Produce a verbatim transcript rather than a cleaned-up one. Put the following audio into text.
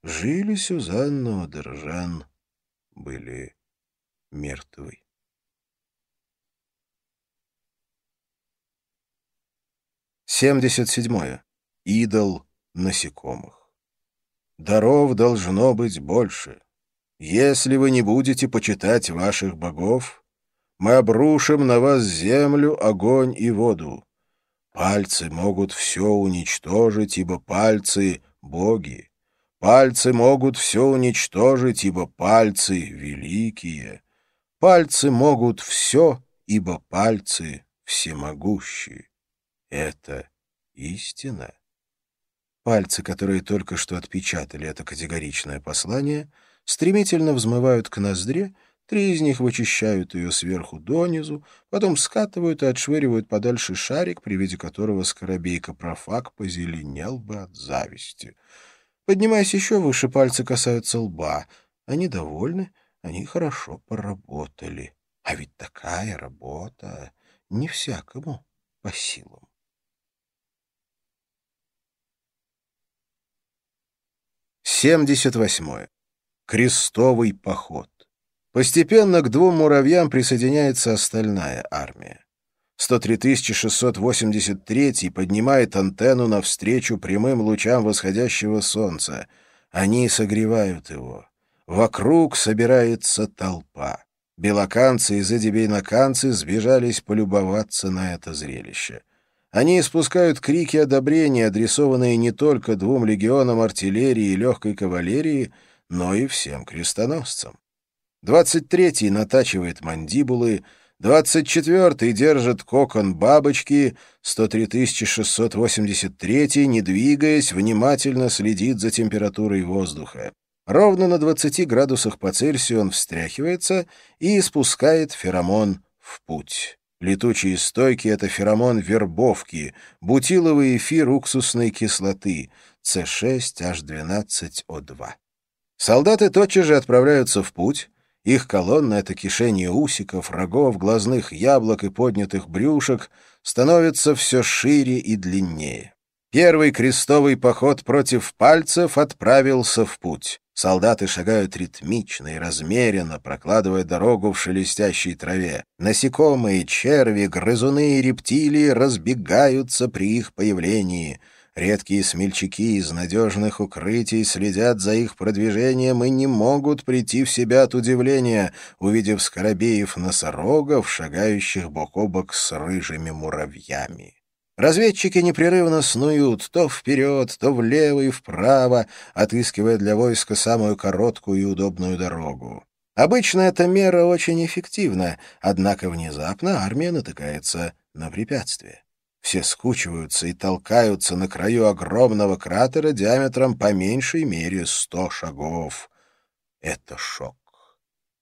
Жили Сюзанна Одержан были мертвы. Семьдесят седьмое. Идол насекомых. Даров должно быть больше. Если вы не будете почитать ваших богов, мы обрушим на вас землю, огонь и воду. Пальцы могут все уничтожить, ибо пальцы — боги. Пальцы могут все уничтожить, ибо пальцы великие. Пальцы могут все, ибо пальцы всемогущие. Это истина. Пальцы, которые только что отпечатали это категоричное послание, стремительно взмывают к ноздре, три из них вычищают ее сверху донизу, потом скатывают и отшвыривают подальше шарик, при виде которого скоробей-капрофаг позеленел бы от зависти. Поднимаясь еще выше, пальцы касаются лба. Они довольны, они хорошо поработали. А ведь такая работа не всякому по силам. Семьдесят восьмое. Крестовый поход. Постепенно к двум муравьям присоединяется остальная армия. сто три тысячи шестьсот восемьдесят третий поднимает антенну навстречу прямым лучам восходящего солнца. Они согревают его. Вокруг собирается толпа. Белоканцы и задебейноканцы сбежались полюбоваться на это зрелище. Они испускают крики одобрения, адресованные не только двум легионам артиллерии и легкой кавалерии, но и всем крестоносцам. Двадцать третий натачивает мандибулы, двадцать четвертый держит кокон бабочки, сто три тысячи шестьсот восемьдесят третий, не двигаясь, внимательно следит за температурой воздуха. Ровно на двадцати градусах по Цельсию он встряхивается и испускает феромон в путь. Летучие стойки — это феромон вербовки, бутиловый эфир уксусной кислоты, С шесть H двенадцать О два. Солдаты тотчас же отправляются в путь. Их колонна — это кишение усиков, рогов, глазных яблок и поднятых брюшек — становится все шире и длиннее. Первый крестовый поход против пальцев отправился в путь. Солдаты шагают ритмично и размеренно, прокладывая дорогу в шелестящей траве. Насекомые, черви, грызуны и рептилии разбегаются при их появлении. Редкие смельчаки из надежных укрытий следят за их продвижением и не могут прийти в себя от удивления, увидев скоробеев-носорогов, шагающих бок о бок с рыжими муравьями. Разведчики непрерывно снуют то вперед, то влево и вправо, отыскивая для войска самую короткую и удобную дорогу. Обычно эта мера очень эффективна, однако внезапно армия натыкается на препятствие. Все скучиваются и толкаются на краю огромного кратера диаметром по меньшей мере сто шагов. Это шок.